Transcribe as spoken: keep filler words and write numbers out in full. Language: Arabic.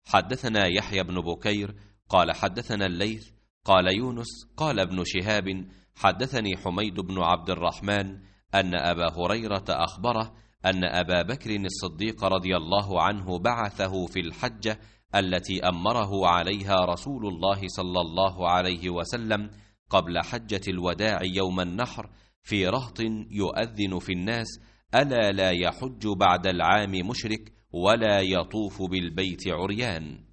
حدثنا يحيى بن بكير قال حدثنا الليث قال يونس قال ابن شهاب حدثني حميد بن عبد الرحمن أن أبا هريرة أخبره أن أبا بكر الصديق رضي الله عنه بعثه في الحجة التي أمره عليها رسول الله صلى الله عليه وسلم قبل حجة الوداع يوم النحر في رهط يؤذن في الناس: ألا لا يحج بعد العام مشرك ولا يطوف بالبيت عريان.